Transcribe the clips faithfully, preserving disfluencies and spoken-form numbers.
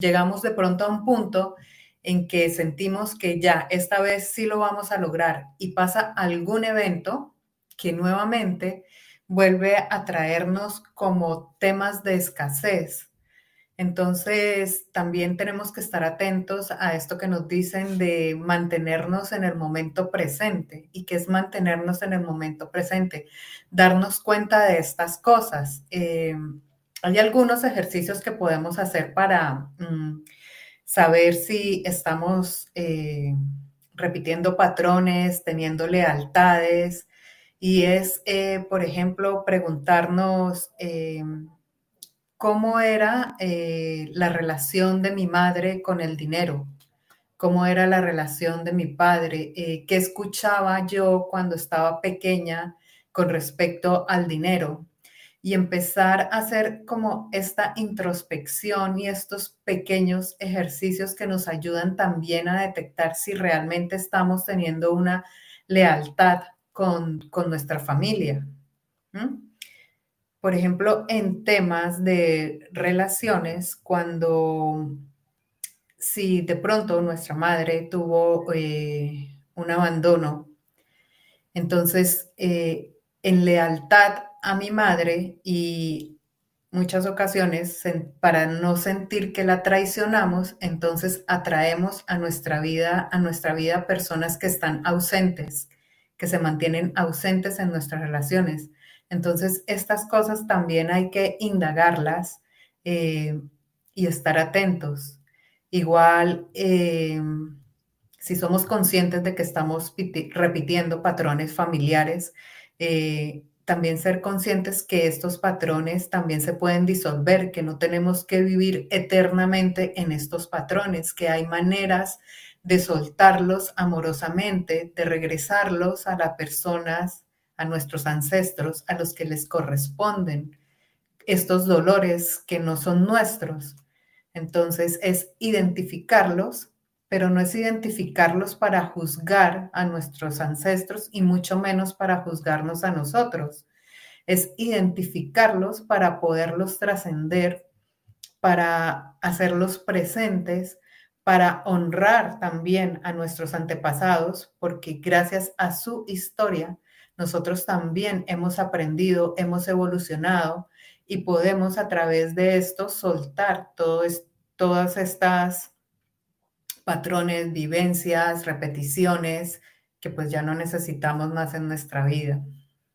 llegamos de pronto a un punto en que sentimos que ya, esta vez sí lo vamos a lograr y pasa algún evento que nuevamente vuelve a traernos como temas de escasez. Entonces, también tenemos que estar atentos a esto que nos dicen de mantenernos en el momento presente. ¿Y qué es mantenernos en el momento presente? Darnos cuenta de estas cosas. Eh, hay algunos ejercicios que podemos hacer para mm, saber si estamos eh, repitiendo patrones, teniendo lealtades. Y es, eh, por ejemplo, preguntarnos... Eh, cómo era eh, la relación de mi madre con el dinero, cómo era la relación de mi padre, eh, qué escuchaba yo cuando estaba pequeña con respecto al dinero y empezar a hacer como esta introspección y estos pequeños ejercicios que nos ayudan también a detectar si realmente estamos teniendo una lealtad con, con nuestra familia. ¿Mm? Por ejemplo, en temas de relaciones, cuando si de pronto nuestra madre tuvo eh, un abandono, entonces eh, en lealtad a mi madre y muchas ocasiones para no sentir que la traicionamos, entonces atraemos a nuestra vida, a nuestra vida personas que están ausentes, que se mantienen ausentes en nuestras relaciones. Entonces, estas cosas también hay que indagarlas eh, y estar atentos. Igual, eh, si somos conscientes de que estamos repitiendo patrones familiares, eh, también ser conscientes que estos patrones también se pueden disolver, que no tenemos que vivir eternamente en estos patrones, que hay maneras de soltarlos amorosamente, de regresarlos a las personas, a nuestros ancestros, a los que les corresponden estos dolores que no son nuestros. Entonces es identificarlos, pero no es identificarlos para juzgar a nuestros ancestros y mucho menos para juzgarnos a nosotros. Es identificarlos para poderlos trascender, para hacerlos presentes, para honrar también a nuestros antepasados, porque gracias a su historia nosotros también hemos aprendido, hemos evolucionado y podemos a través de esto soltar todo es, todas estas patrones, vivencias, repeticiones que pues ya no necesitamos más en nuestra vida.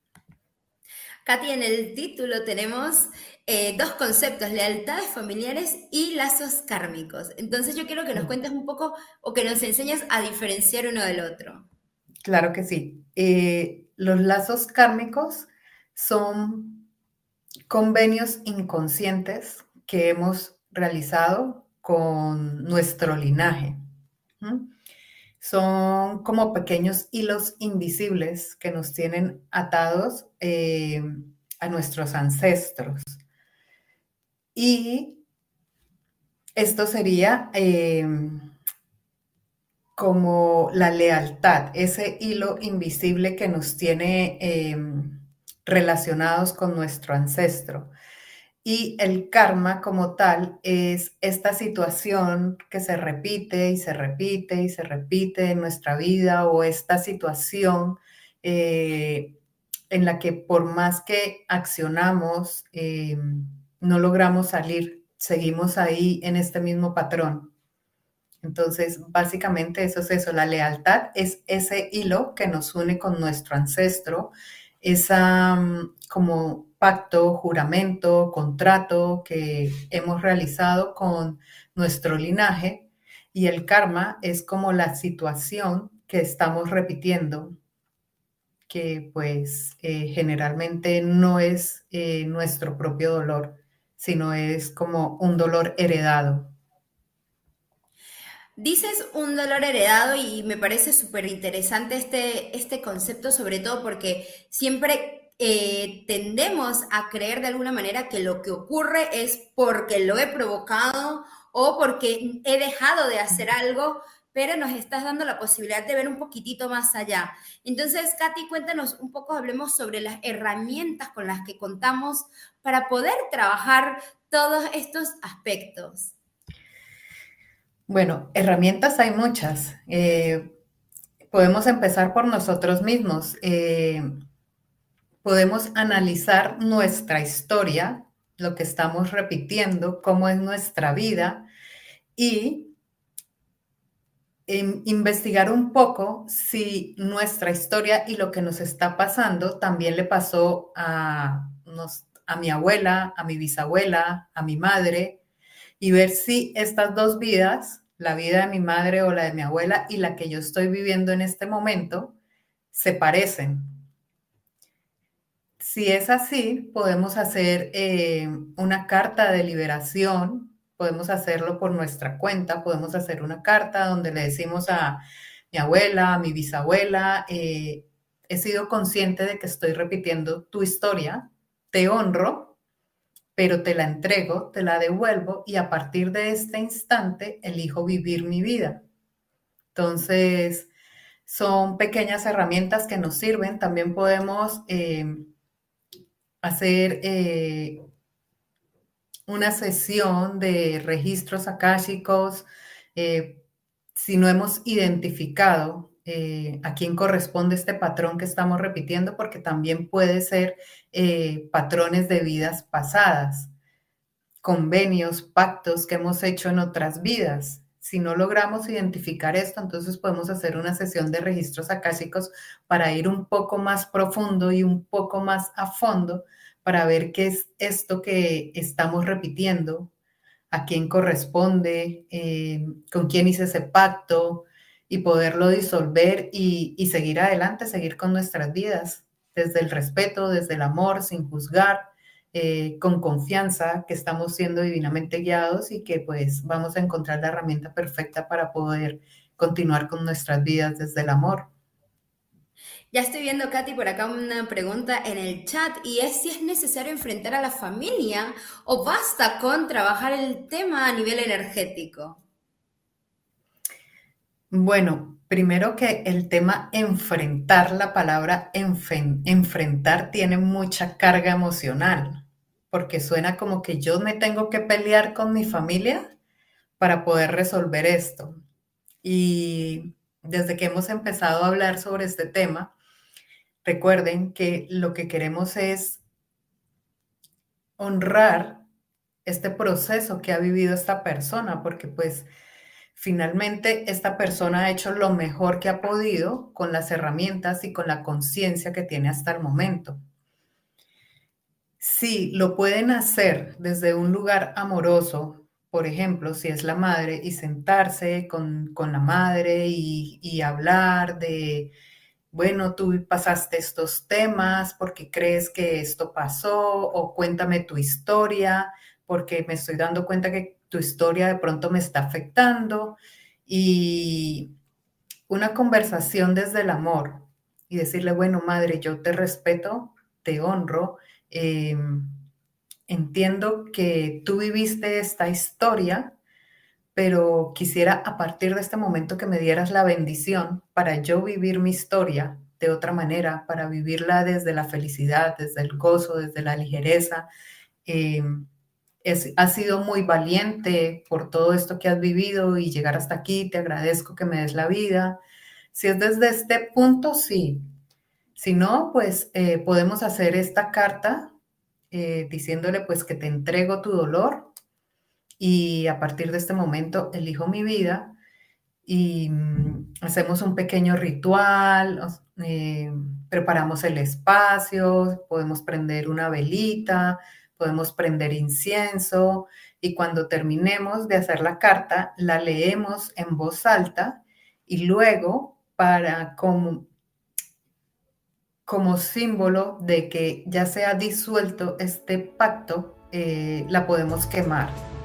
Katy, en el título tenemos eh, dos conceptos, lealtades familiares y lazos kármicos. Entonces yo quiero que nos cuentes un poco o que nos enseñes a diferenciar uno del otro. Claro que sí. Eh, los lazos kármicos son convenios inconscientes que hemos realizado con nuestro linaje. ¿Mm? Son como pequeños hilos invisibles que nos tienen atados eh, a nuestros ancestros. Y esto sería eh, como la lealtad, ese hilo invisible que nos tiene eh, relacionados con nuestro ancestro. Y el karma como tal es esta situación que se repite y se repite y se repite en nuestra vida o esta situación eh, en la que por más que accionamos, eh, no logramos salir, seguimos ahí en este mismo patrón. Entonces, básicamente eso es eso, la lealtad es ese hilo que nos une con nuestro ancestro, esa um, como pacto, juramento, contrato que hemos realizado con nuestro linaje y el karma es como la situación que estamos repitiendo, que pues eh, generalmente no es eh, nuestro propio dolor, sino es como un dolor heredado. Dices un dolor heredado y me parece súper interesante este, este concepto, sobre todo porque siempre eh, tendemos a creer de alguna manera que lo que ocurre es porque lo he provocado o porque he dejado de hacer algo, pero nos estás dando la posibilidad de ver un poquitito más allá. Entonces, Katy, cuéntanos un poco, hablemos sobre las herramientas con las que contamos para poder trabajar todos estos aspectos. Bueno, herramientas hay muchas. Eh, podemos empezar por nosotros mismos. Eh, podemos analizar nuestra historia, lo que estamos repitiendo, cómo es nuestra vida y em, investigar un poco si nuestra historia y lo que nos está pasando también le pasó a, nos, a mi abuela, a mi bisabuela, a mi madre, y ver si estas dos vidas, la vida de mi madre o la de mi abuela y la que yo estoy viviendo en este momento, se parecen. Si es así, podemos hacer eh, una carta de liberación, podemos hacerlo por nuestra cuenta, podemos hacer una carta donde le decimos a mi abuela, a mi bisabuela, eh, he sido consciente de que estoy repitiendo tu historia, te honro, pero te la entrego, te la devuelvo y a partir de este instante elijo vivir mi vida. Entonces, son pequeñas herramientas que nos sirven. También podemos eh, hacer eh, una sesión de registros akáshicos, eh, si no hemos identificado eh, a quién corresponde este patrón que estamos repitiendo, porque también puede ser eh, patrones de vidas pasadas, convenios, pactos que hemos hecho en otras vidas. Si no logramos identificar esto, entonces podemos hacer una sesión de registros akáshicos para ir un poco más profundo y un poco más a fondo para ver qué es esto que estamos repitiendo, a quién corresponde, eh, con quién hice ese pacto y poderlo disolver y, y seguir adelante, seguir con nuestras vidas desde el respeto, desde el amor, sin juzgar, eh, con confianza que estamos siendo divinamente guiados y que pues vamos a encontrar la herramienta perfecta para poder continuar con nuestras vidas desde el amor. Ya estoy viendo, Katy, por acá una pregunta en el chat y es si es necesario enfrentar a la familia o basta con trabajar el tema a nivel energético. Bueno, primero que el tema enfrentar, la palabra enfen- enfrentar tiene mucha carga emocional, porque suena como que yo me tengo que pelear con mi familia para poder resolver esto. Y desde que hemos empezado a hablar sobre este tema, recuerden que lo que queremos es honrar este proceso que ha vivido esta persona, porque pues finalmente esta persona ha hecho lo mejor que ha podido con las herramientas y con la conciencia que tiene hasta el momento. Sí, lo pueden hacer desde un lugar amoroso, por ejemplo, si es la madre, y sentarse con, con la madre y, y hablar de, bueno, tú pasaste estos temas porque crees que esto pasó, o cuéntame tu historia, porque me estoy dando cuenta que tu historia de pronto me está afectando, y una conversación desde el amor y decirle, bueno, madre, yo te respeto, te honro, eh, entiendo que tú viviste esta historia, pero quisiera a partir de este momento que me dieras la bendición para yo vivir mi historia de otra manera, para vivirla desde la felicidad, desde el gozo, desde la ligereza. Eh, es, has sido muy valiente por todo esto que has vivido y llegar hasta aquí. Te agradezco que me des la vida. Si es desde este punto, sí. Si no, pues eh, podemos hacer esta carta eh, diciéndole pues que te entrego tu dolor y a partir de este momento elijo mi vida y mm, hacemos un pequeño ritual, eh, preparamos el espacio, podemos prender una velita, podemos prender incienso y cuando terminemos de hacer la carta, la leemos en voz alta y luego para como, como símbolo de que ya se ha disuelto este pacto, eh, la podemos quemar.